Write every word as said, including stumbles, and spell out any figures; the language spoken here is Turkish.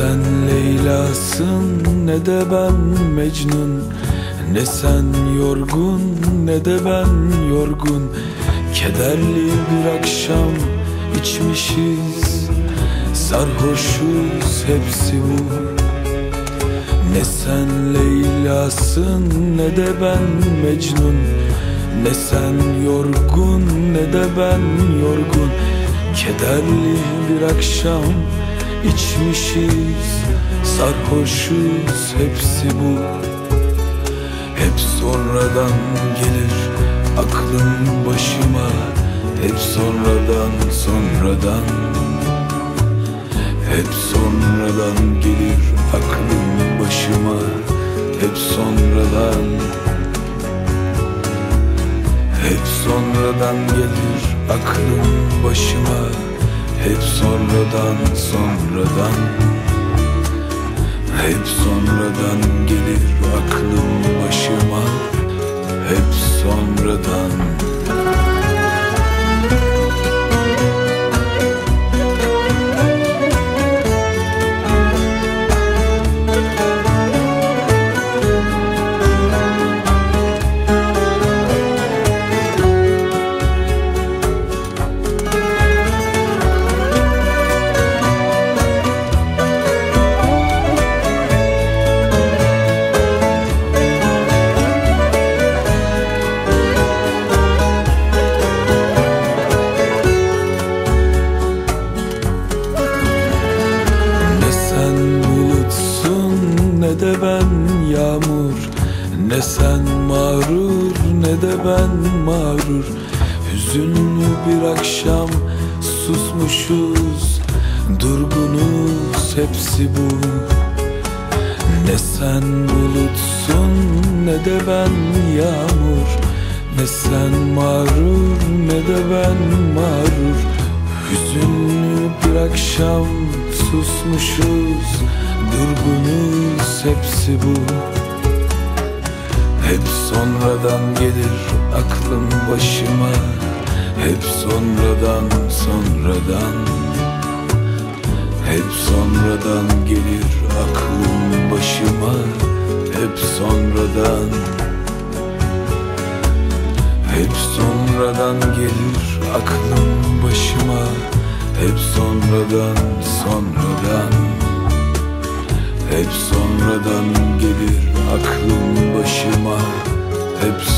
sen Leyla'sın ne de ben Mecnun, ne sen yorgun ne de ben yorgun. Kederli bir akşam içmişiz, sarhoşuz hepsi bu. Ne sen Leyla'sın ne de ben Mecnun, ne sen yorgun ne de ben yorgun. Kederli bir akşam içmişiz, sarhoşuz hepsi bu. Hep sonradan gelir aklım başıma, hep sonradan sonradan. Hep sonradan gelir aklım başıma, hep sonradan. Hep sonradan gelir aklım başıma, hep sonradan sonradan. Hep sonradan gelir aklım başıma, hep sonradan. Ne de ben yağmur, ne sen mağrur, ne de ben mağrur. Hüzünlü bir akşam susmuşuz, durgunuz hepsi bu. Ne sen bulutsun ne de ben yağmur, ne sen mağrur ne de ben mağrur. Hüzünlü bir akşam susmuşuz, durgunuz hepsi bu. Hep sonradan gelir aklım başıma, hep sonradan sonradan. Hep sonradan gelir aklım başıma, hep sonradan. Hep sonradan gelir aklım başıma, hep sonradan sonradan. Hep sonradan gelir aklım başıma, hep